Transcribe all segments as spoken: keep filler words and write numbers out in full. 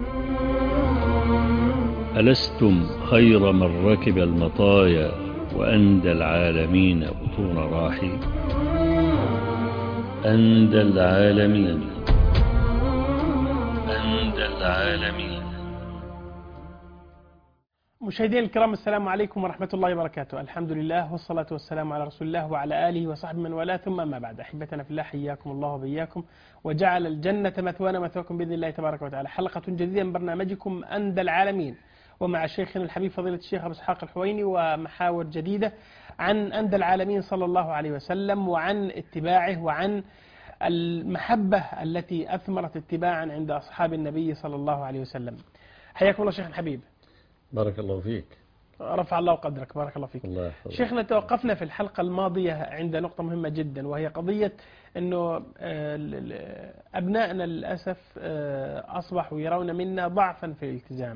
ألستم خير من ركب المطايا وأندى العالمين بطون راحي. أندى العالمين أندى العالمين. مشاهدينا الكرام، السلام عليكم ورحمة الله وبركاته. الحمد لله والصلاة والسلام على رسول الله وعلى آله وصحبه من والاه، ثم ما بعد. أحبتنا في الله، حياكم الله وبياكم، وجعل الجنة مثوانا مثواكم بإذن الله تبارك وتعالى. حلقة جديدة من برنامجكم أندى العالمين، ومع شيخنا الحبيب فضيلة الشيخ أبو إسحاق الحويني، ومحاور جديدة عن أندى العالمين صلى الله عليه وسلم، وعن اتباعه، وعن المحبة التي أثمرت اتباعا عند أصحاب النبي صلى الله عليه وسلم. حياكم الله شيخ الحبيب. بارك الله فيك. رفع الله قدرك. بارك الله فيك. الله شيخنا، توقفنا في الحلقة الماضية عند نقطة مهمة جدا، وهي قضية أنه أبنائنا للأسف أصبحوا يرون منا ضعفا في الالتزام،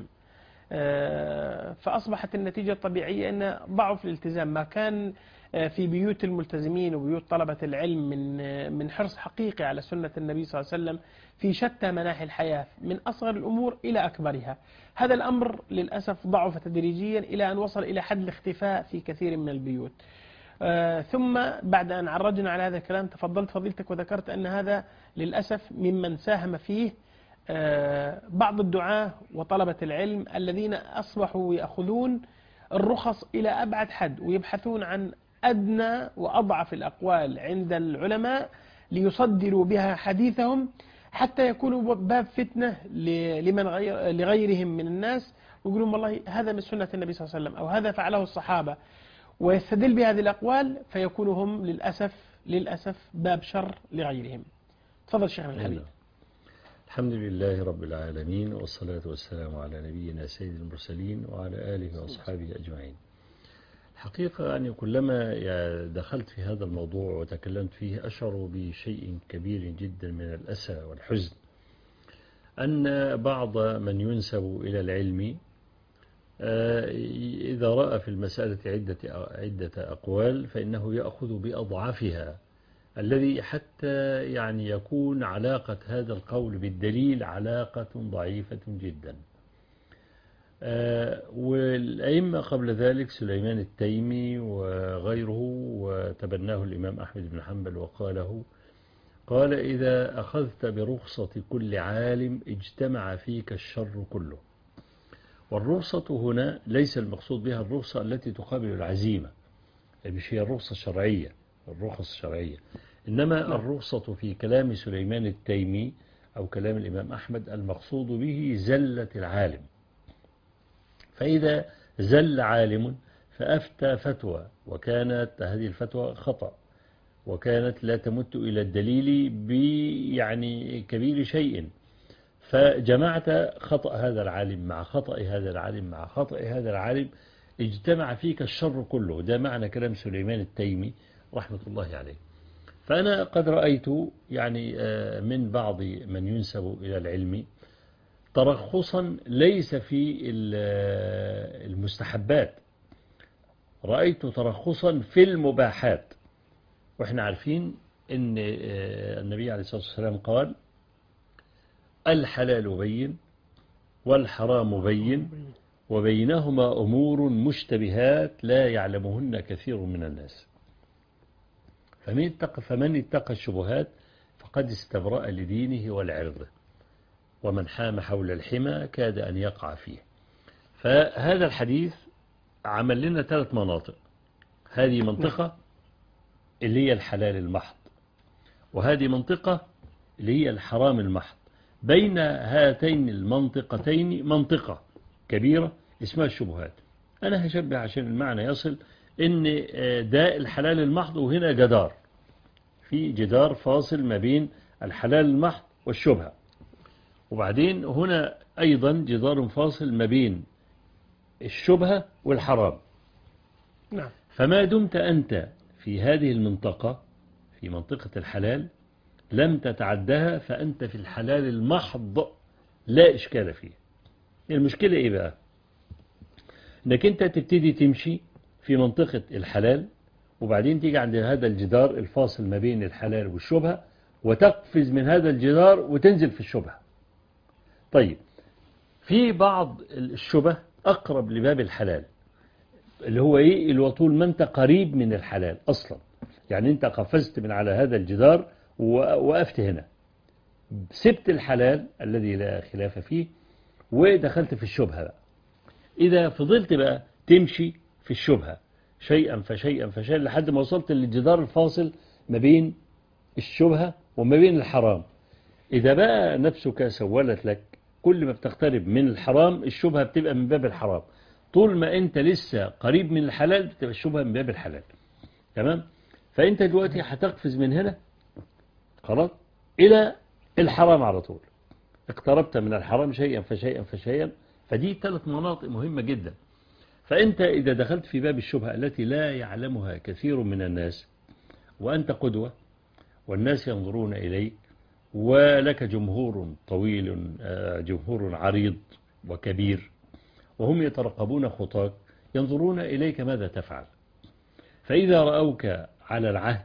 فأصبحت النتيجة الطبيعية أن ضعف الالتزام ما كان في بيوت الملتزمين وبيوت طلبة العلم من من حرص حقيقي على سنة النبي صلى الله عليه وسلم في شتى مناحي الحياة، من أصغر الأمور إلى أكبرها. هذا الأمر للأسف ضعف تدريجيا إلى أن وصل إلى حد الاختفاء في كثير من البيوت. آه ثم بعد أن عرجنا على هذا الكلام، تفضلت فضيلتك وذكرت أن هذا للأسف ممن ساهم فيه آه بعض الدعاة وطلبة العلم الذين أصبحوا يأخذون الرخص إلى أبعد حد، ويبحثون عن أدنى وأضعف الأقوال عند العلماء ليصدروا بها حديثهم، حتى يكونوا باب فتنة لمن غير لغيرهم من الناس، ويقولون والله هذا من سنة النبي صلى الله عليه وسلم، أو هذا فعله الصحابة، ويستدل بهذه الأقوال، فيكونوا هم للأسف للأسف باب شر لغيرهم. تفضل شيخنا الحبيب. الحمد لله رب العالمين، والصلاة والسلام على نبينا سيد المرسلين وعلى آله وأصحابه أجمعين. حقيقة أني كلما دخلت في هذا الموضوع وتكلمت فيه أشعر بشيء كبير جدا من الأسى والحزن، أن بعض من ينسب إلى العلم إذا رأى في المسألة عدة عدة أقوال فإنه يأخذ بأضعفها، الذي حتى يعني يكون علاقة هذا القول بالدليل علاقة ضعيفة جدا. والأئمة قبل ذلك سليمان التيمي وغيره، وتبناه الإمام أحمد بن حنبل وقاله، قال: إذا أخذت برخصة كل عالم اجتمع فيك الشر كله. والرخصة هنا ليس المقصود بها الرخصة التي تقابل العزيمة، مش هي الرخصة الشرعية، الرخص الشرعية، إنما الرخصة في كلام سليمان التيمي أو كلام الإمام أحمد المقصود به زلة العالم. فإذا زل عالم فأفتى فتوى، وكانت هذه الفتوى خطأ، وكانت لا تمت إلى الدليل بيعني كبير شيء، فجمعت خطأ هذا العالم مع خطأ هذا العالم مع خطأ هذا العالم، اجتمع فيك الشر كله. ده معنى كلام سليمان التيمي رحمة الله عليه. فأنا قد رأيت يعني من بعض من ينسب إلى العلم ترخصا ليس في المستحبات، رأيت ترخصا في المباحات. وإحنا عارفين أن النبي عليه الصلاة والسلام قال: الحلال بين والحرام بين وبينهما أمور مشتبهات لا يعلمهن كثير من الناس، فمن اتقى فمن اتقى الشبهات فقد استبرأ لدينه والعرض، ومن حام حول الحمى كاد أن يقع فيه. فهذا الحديث عمل لنا ثلاث مناطق. هذه منطقة اللي هي الحلال المحض، وهذه منطقة اللي هي الحرام المحض. بين هاتين المنطقتين منطقة كبيرة اسمها الشبهات. أنا هشبه عشان المعنى يصل، إن ده الحلال المحض، وهنا جدار، في جدار فاصل ما بين الحلال المحض والشبهة، وبعدين هنا أيضا جدار فاصل ما بين الشبهة والحرام. نعم. فما دمت أنت في هذه المنطقة، في منطقة الحلال، لم تتعدها، فأنت في الحلال المحض لا إشكال فيه. المشكلة إيه بقى؟ إنك أنت تبتدي تمشي في منطقة الحلال، وبعدين تيجي عند هذا الجدار الفاصل ما بين الحلال والشبهة، وتقفز من هذا الجدار وتنزل في الشبهة. طيب، في بعض الشبه أقرب لباب الحلال، اللي هو إيه؟ اللي هو طول ما أنت قريب من الحلال أصلا، يعني أنت قفزت من على هذا الجدار ووقفت هنا، سبت الحلال الذي لا خلاف فيه ودخلت في الشبهة بقى. إذا فضلت بقى تمشي في الشبهة شيئا فشيئا فشيئا لحد ما وصلت للجدار الفاصل ما بين الشبهة وما بين الحرام، إذا بقى نفسك سولت لك كل ما بتقترب من الحرام الشبهة بتبقى من باب الحرام، طول ما أنت لسه قريب من الحلال بتبقى الشبهة من باب الحلال. تمام؟ فأنت دلوقتي هتقفز من هنا خلاص إلى الحرام على طول، اقتربت من الحرام شيئا فشيئا فشيئا. فدي ثلاث مناطق مهمة جدا. فأنت إذا دخلت في باب الشبهة التي لا يعلمها كثير من الناس، وأنت قدوة والناس ينظرون إليك ولك جمهور طويل، جمهور عريض وكبير، وهم يترقبون خطاك ينظرون إليك ماذا تفعل. فإذا رأوك على العهد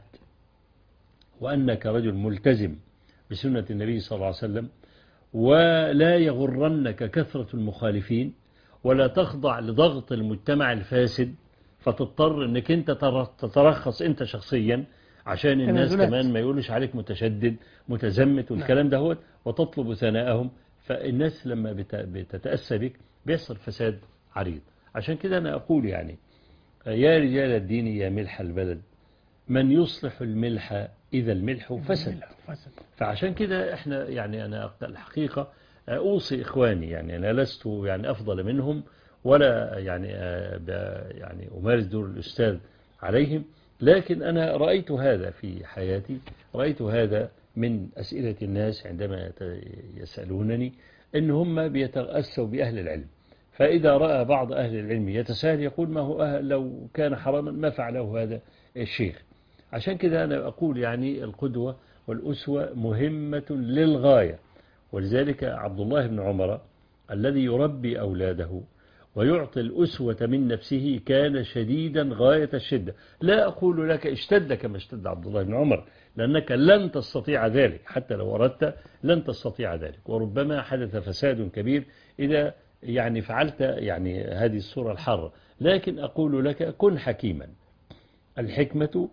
وأنك رجل ملتزم بسنة النبي صلى الله عليه وسلم، ولا يغرنك كثرة المخالفين، ولا تخضع لضغط المجتمع الفاسد فتضطر أنك أنت تترخص أنت شخصيا عشان الناس تنازلات. كمان ما يقولش عليك متشدد متزمت والكلام ده هو وتطلب ثناءهم. فالناس لما بتتأسى بك بيحصل فساد عريض. عشان كده أنا أقول يعني يا رجال الدين يا ملح البلد، من يصلح الملح إذا الملح فسد. فعشان كده احنا يعني أنا الحقيقة أوصي إخواني، يعني أنا لست يعني أفضل منهم ولا يعني يعني أمارس دور الأستاذ عليهم، لكن أنا رأيت هذا في حياتي، رأيت هذا من أسئلة الناس عندما يسألونني إن هم بيتأسوا بأهل العلم. فإذا رأى بعض أهل العلم يتساهل يقول ما هو أهل لو كان حراما ما فعله هذا الشيخ. عشان كده أنا أقول يعني القدوة والأسوة مهمة للغاية. ولذلك عبد الله بن عمر الذي يربي أولاده ويعطي الأسوة من نفسه كان شديدا غاية الشدة. لا أقول لك اشتد كما اشتد عبد الله بن عمر، لأنك لن تستطيع ذلك حتى لو أردت، لن تستطيع ذلك، وربما حدث فساد كبير إذا يعني فعلت يعني هذه الصورة الحارة. لكن أقول لك كن حكيما. الحكمة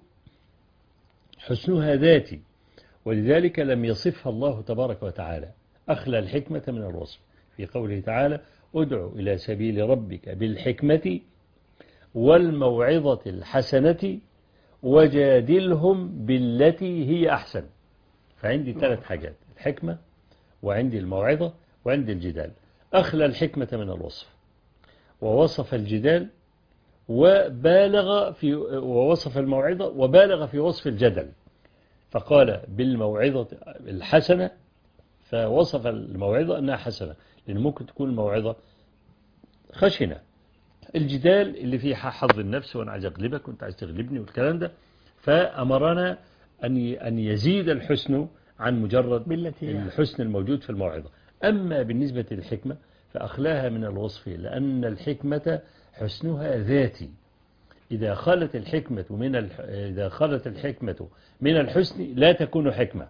حسنها ذاتي، ولذلك لم يصفها الله تبارك وتعالى، أخلى الحكمة من الوصف في قوله تعالى ادعو إلى سبيل ربك بالحكمة والموعظة الحسنة وجادلهم بالتي هي أحسن. فعندي ثلاث حاجات: الحكمة وعندي الموعظة وعندي الجدال. أخلى الحكمة من الوصف ووصف الجدال وبالغ في ووصف الموعظة وبالغ في وصف الجدل، فقال بالموعظة الحسنة، فوصف الموعظة أنها حسنة لأن ممكن تكون الموعظة خشنة. الجدال اللي فيه حظ النفس وأنا عايز أغلبك وأنت عايز تغلبني والكلام ده، فأمرنا أن أن يزيد الحسن عن مجرد الحسن الموجود في الموعظة. أما بالنسبة للحكمة فأخلاها من الوصف، لأن الحكمة حسنها ذاتي. إذا خلت الحكمة من الح... إذا خلت الحكمة من الحسن لا تكون حكمة،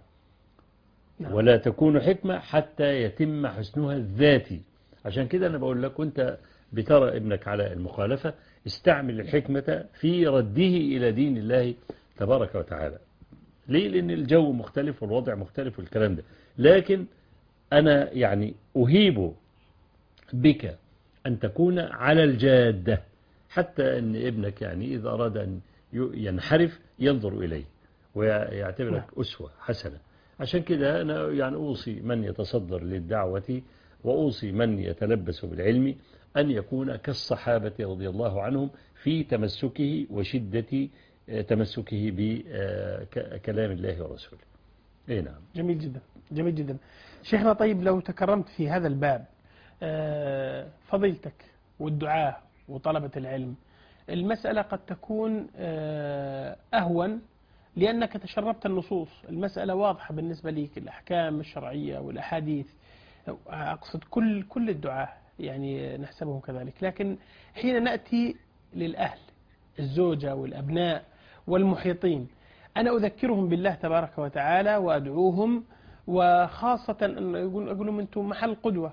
ولا تكون حكمة حتى يتم حسنها الذاتي. عشان كده أنا بقول لك وأنت بترى ابنك على المخالفة استعمل الحكمة في رده إلى دين الله تبارك وتعالى. ليه؟ لأن الجو مختلف والوضع مختلف والكلام ده. لكن أنا يعني أهيب بك أن تكون على الجادة، حتى أن ابنك يعني إذا أراد أن ينحرف ينظر إليه ويعتبرك أسوة حسنة. عشان كده أنا يعني أوصي من يتصدر للدعوة وأوصي من يتلبس بالعلم أن يكون كالصحابة رضي الله عنهم في تمسكه وشدة تمسكه بكلام الله ورسوله. إيه نعم. جميل جدا، جميل جدا. شيخنا طيب لو تكرمت في هذا الباب، فضيلتك والدعاة وطلبة العلم، المسألة قد تكون أهون لأنك تشربت النصوص، المسألة واضحة بالنسبة لك، الأحكام الشرعية والأحاديث، أقصد كل كل الدعاة يعني نحسبهم كذلك. لكن حين نأتي للأهل، الزوجة والأبناء والمحيطين، أنا أذكرهم بالله تبارك وتعالى وأدعوهم، وخاصة أن أقول لهم أنتم محل قدوة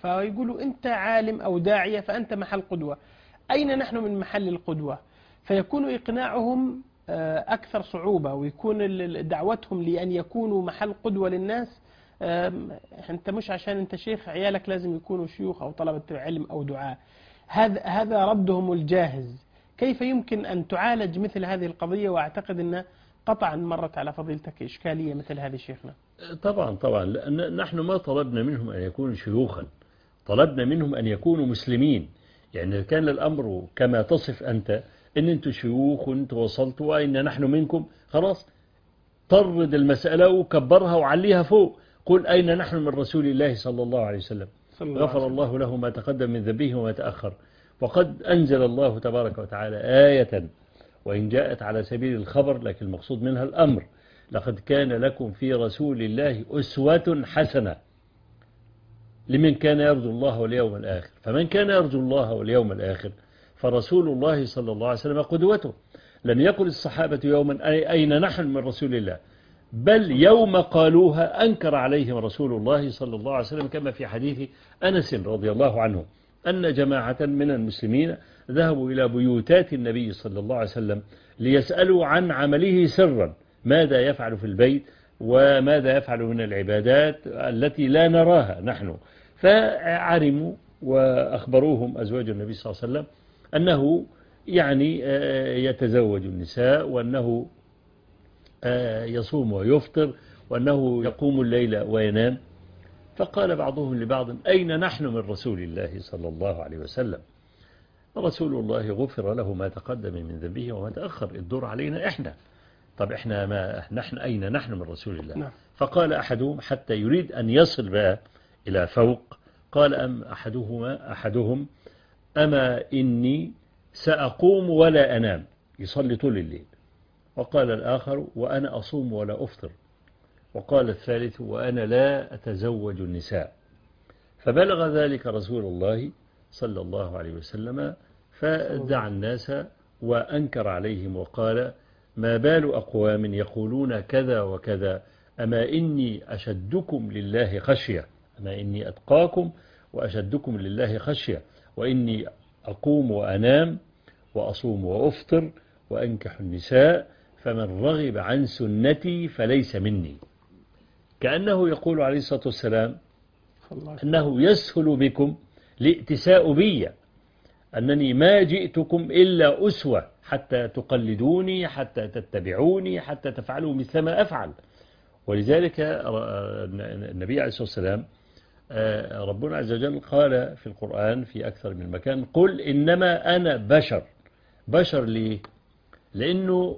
فيقولوا أنت عالم أو داعية فأنت محل قدوة. أين نحن من محل القدوة؟ فيكون إقناعهم أكثر صعوبة، ويكون دعوتهم لأن يكونوا محل قدوة للناس. أنت مش عشان أنت شيخ عيالك لازم يكونوا شيوخ أو طلبة علم أو دعاء. هذا هذا ردهم الجاهز. كيف يمكن أن تعالج مثل هذه القضية؟ وأعتقد أن قطعا مرت على فضيلتك إشكالية مثل هذه شيخنا. طبعا طبعا، لأن نحن ما طلبنا منهم أن يكونوا شيوخا، طلبنا منهم أن يكونوا مسلمين. يعني كان الأمر كما تصف أنت، إن أنتم شيوخ وأنتم وصلتوا وإن نحن منكم، خلاص طرد المسألة وكبرها وعليها فوق. قل أين نحن من رسول الله صلى الله عليه وسلم، غفر الله له ما تقدم من ذنبه وما تأخر. وقد أنزل الله تبارك وتعالى آية وإن جاءت على سبيل الخبر لكن المقصود منها الأمر: لقد كان لكم في رسول الله أسوة حسنة لمن كان يرجو الله واليوم الآخر. فمن كان يرجو الله واليوم الآخر فرسول الله صلى الله عليه وسلم قدوته. لم يقل الصحابة يوما أين نحن من رسول الله، بل يوم قالوها أنكر عليهم رسول الله صلى الله عليه وسلم، كما في حديث أنس رضي الله عنه أن جماعة من المسلمين ذهبوا إلى بيوتات النبي صلى الله عليه وسلم ليسألوا عن عمله سرا، ماذا يفعل في البيت وماذا يفعل من العبادات التي لا نراها نحن. فعلموا وأخبروهم أزواج النبي صلى الله عليه وسلم أنه يعني يتزوج النساء، وأنه يصوم ويفطر، وأنه يقوم الليل وينام. فقال بعضهم لبعض: أين نحن من رسول الله صلى الله عليه وسلم؟ رسول الله غفر له ما تقدم من ذنبه وما تأخر، الدور علينا إحنا. طب إحنا ما نحن أين نحن من رسول الله؟ نعم. فقال أحدهم حتى يريد أن يصل بقى إلى فوق، قال أم أحدهما أحدهم: أما إني سأقوم ولا أنام، يصلي طول الليل. وقال الآخر: وأنا أصوم ولا أفطر. وقال الثالث: وأنا لا أتزوج النساء. فبلغ ذلك رسول الله صلى الله عليه وسلم فدعا الناس وأنكر عليهم وقال: ما بال أقوام يقولون كذا وكذا، أما إني أشدكم لله خشية، أما إني أتقاكم وأشدكم لله خشية، وإني أقوم وأنام وأصوم وأفطر وأنكح النساء، فمن رغب عن سنتي فليس مني. كأنه يقول عليه الصلاة والسلام أنه يسهل بكم الائتساء بي، أنني ما جئتكم إلا أسوة حتى تقلدوني، حتى تتبعوني، حتى تفعلوا مثل ما أفعل. ولذلك النبي عليه الصلاة والسلام ربنا عز وجل قال في القرآن في أكثر من مكان: قل إنما أنا بشر. بشر ليه؟ لأنه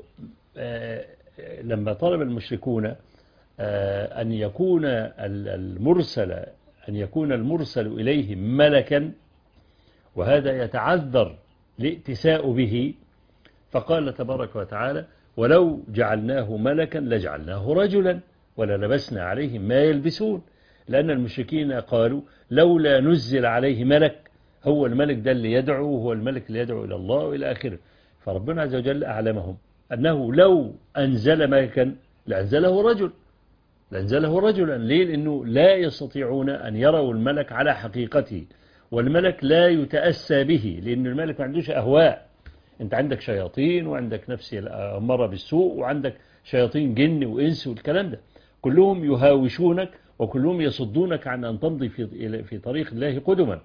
لما طلب المشركون أن يكون المرسل أن يكون المرسل إليهم ملكا، وهذا يتعذر الائتساء به، فقال تبارك وتعالى: ولو جعلناه ملكا لجعلناه رجلا وللبسنا عليهم ما يلبسون. لأن المشركين قالوا: لولا نزل عليه ملك، هو الملك ده اللي يدعو، هو الملك اللي يدعو إلى الله وإلى آخره. فربنا عز وجل أعلمهم أنه لو أنزل ملكا لأنزله رجل لأنزله رجلا. ليه؟ لأنه لا يستطيعون أن يروا الملك على حقيقته، والملك لا يتأسى به، لأن الملك ما عندوش أهواء. أنت عندك شياطين، وعندك نفس الأمارة بالسوء، وعندك شياطين جن وإنس والكلام ده، كلهم يهاوشونك وكلهم يصدونك عن أن تمضي في في طريق الله قدما.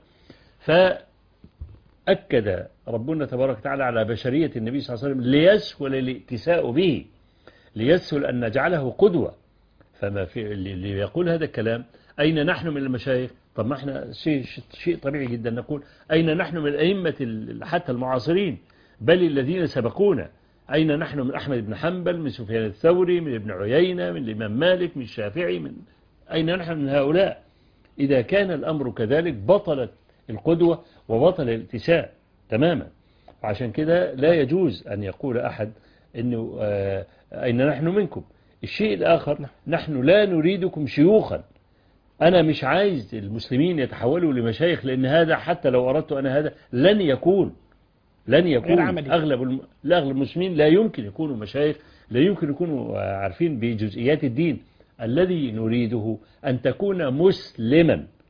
فأكد ربنا تبارك وتعالى على بشرية النبي صلى الله عليه وسلم ليسهل الائتساء به، ليسهل أن نجعله قدوة. فما في اللي يقول هذا الكلام: أين نحن من المشايخ؟ طب ما احنا شيء شيء طبيعي جدا نقول أين نحن من الأئمة حتى المعاصرين، بل الذين سبقونا. أين نحن من أحمد بن حنبل، من سفيان الثوري، من ابن عيينة، من الإمام مالك، من الشافعي، من أين نحن من هؤلاء؟ إذا كان الأمر كذلك بطلت القدوة وبطل الاتساء تماما. عشان كده لا يجوز أن يقول أحد إنه آه أين نحن منكم. الشيء الآخر: نحن لا نريدكم شيوخا. أنا مش عايز المسلمين يتحولوا لمشايخ، لأن هذا حتى لو أردت أنا هذا لن يكون لن يكون أغلب الم... أغلب المسلمين لا يمكن يكونوا مشايخ، لا يمكن يكونوا عارفين بجزئيات الدين. الذي نريده أن تكون مسلما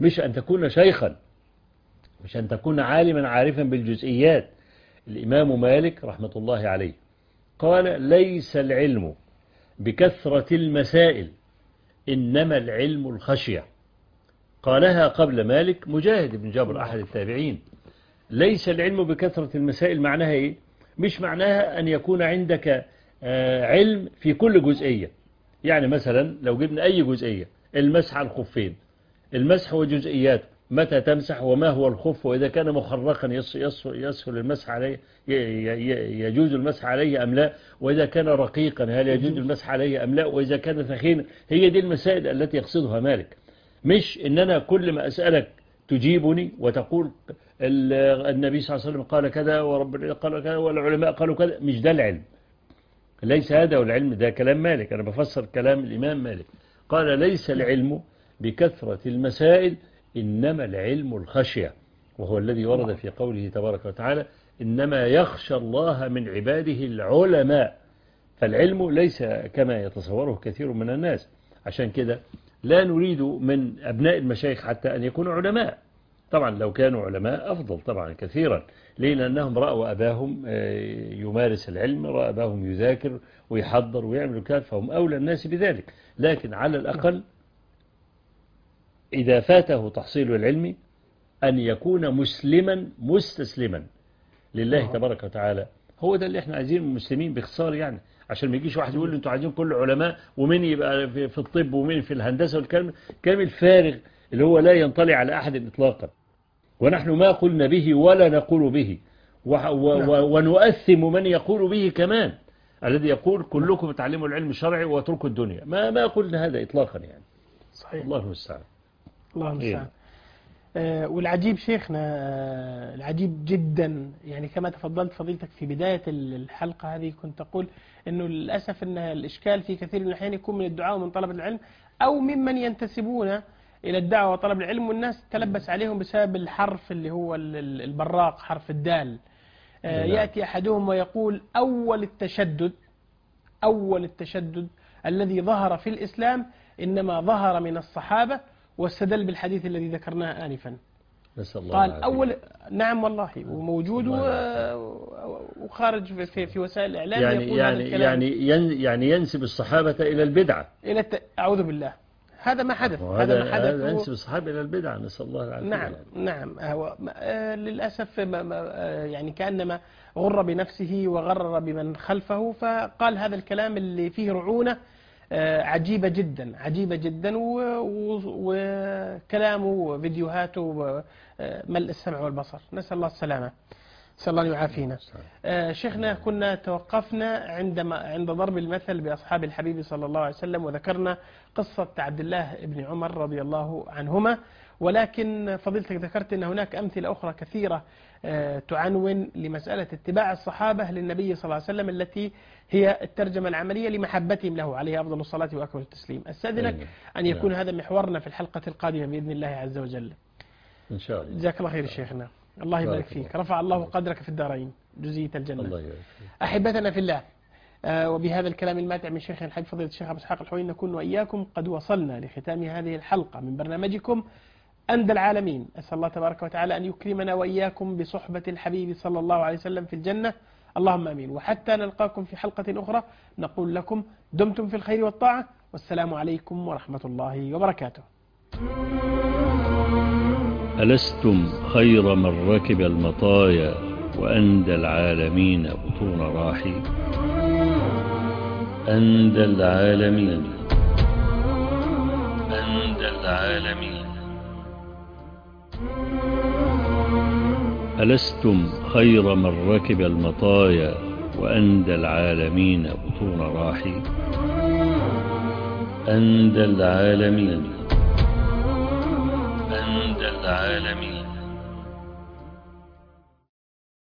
مش أن تكون شيخا، مش أن تكون عالما عارفا بالجزئيات. الإمام مالك رحمة الله عليه قال ليس العلم بكثرة المسائل إنما العلم الخشية. قالها قبل مالك مجاهد بن جبر أحد التابعين. ليس العلم بكثرة المسائل معناها إيه؟ مش معناها أن يكون عندك علم في كل جزئية. يعني مثلا لو جبنا أي جزئية، المسح على الخفين، المسح وجزئياته، متى تمسح وما هو الخف، وإذا كان مخرقا يسهل المسح عليه يجوز المسح عليه أم لا، وإذا كان رقيقا هل يجوز المسح عليه أم لا، وإذا كان ثخينا. هي دي المسائل التي يقصدها مالك، مش إن أنا كل ما أسألك تجيبني وتقول النبي صلى الله عليه وسلم قال كذا ورب قال كذا والعلماء قالوا كذا. مش ده العلم، ليس هذا هو العلم. ده كلام مالك، أنا بفسر كلام الإمام مالك. قال ليس العلم بكثرة المسائل إنما العلم الخشية، وهو الذي ورد في قوله تبارك وتعالى إنما يخشى الله من عباده العلماء. فالعلم ليس كما يتصوره كثير من الناس. عشان كده لا نريد من أبناء المشايخ حتى أن يكونوا علماء. طبعا لو كانوا علماء أفضل طبعا كثيرا، ليه؟ لأنهم رأوا أباهم يمارس العلم، رأوا أباهم يذاكر ويحضر ويعمل كذا، فهم أولى الناس بذلك. لكن على الأقل إذا فاته تحصيل العلم أن يكون مسلما مستسلما لله تبارك وتعالى. هو ده اللي احنا عايزينه من المسلمين باختصار، يعني عشان ما يجيش واحد يقول له انتوا عايزين كل علماء، ومين يبقى في الطب ومين في الهندسة والكلام الكلام الفارغ اللي هو لا ينطلي على أحد إطلاقا. ونحن ما قلنا به ولا نقول به، ونؤثم من يقول به كمان، الذي يقول كلكم تعلموا العلم الشرعي واتركوا الدنيا. ما ما قلنا هذا إطلاقا يعني. صحيح. الله المستعان. الله المستعان. آه والعجيب شيخنا، آه العجيب جدا، يعني كما تفضلت فضيلتك في بداية الحلقة هذه كنت تقول أنه للأسف أن الإشكال في كثير من الأحيان يكون من الدعاء ومن طلب العلم أو ممن ينتسبون إلى الدعوة وطلب العلم، والناس تلبس عليهم بسبب الحرف اللي هو البراق، حرف الدال. آه يأتي أحدهم ويقول أول التشدد أول التشدد الذي ظهر في الإسلام إنما ظهر من الصحابة، واستدل بالحديث الذي ذكرناه آنفا. نسأل الله قال العافية. أول نعم والله، وموجود وخارج في, في وسائل الإعلام يعني يقول يعني هذا الكلام. يعني يعني ينسب الصحابة إلى البدعة. إلى الت... أعوذ بالله، هذا ما حدث. هذا ما حدث. ينسب الصحابة إلى البدعة، نسأل الله العافية. نعم يعني. نعم. هو للأسف يعني كأنما غر بنفسه وغرر بمن خلفه، فقال هذا الكلام اللي فيه رعونة عجيبة جدا عجيبة جدا، وكلامه وفيديوهاته ملء السمع والبصر. نسأل الله السلامة، نسأل الله أن يعافينا. شيخنا كنا توقفنا عندما عند ضرب المثل بأصحاب الحبيب صلى الله عليه وسلم، وذكرنا قصة عبد الله بن عمر رضي الله عنهما، ولكن فضيلتك ذكرت أن هناك أمثلة أخرى كثيرة تعنون لمسألة اتباع الصحابة للنبي صلى الله عليه وسلم، التي هي الترجمة العملية لمحبتهم له عليه أفضل الصلاة وأكمل التسليم. أستأذنك أن يكون هذا محورنا في الحلقة القادمة بإذن الله عز وجل إن شاء الله. جزاك الله خير شيخنا، الله يبارك فيك، رفع الله قدرك في الدارين، جزية الجنة. الله يبارك فيك. أحبتنا في الله، آه وبهذا الكلام الماتع من شيخنا الحبيب فضيلة الشيخ أبو إسحاق الحويني نكون وإياكم قد وصلنا لختام هذه الحلقة من برنامجكم أندى العالمين. أسأل الله تبارك وتعالى أن يكرمنا وإياكم بصحبة الحبيب صلى الله عليه وسلم في الجنة، اللهم أمين. وحتى نلقاكم في حلقة أخرى نقول لكم دمتم في الخير والطاعة، والسلام عليكم ورحمة الله وبركاته. ألستم خير من ركب المطايا وأندى العالمين بطون راحي. أندى العالمين أندى العالمين ألستم خير من ركب المطايا وأندى العالمين بطون راحي. أندى العالمين أندى العالمين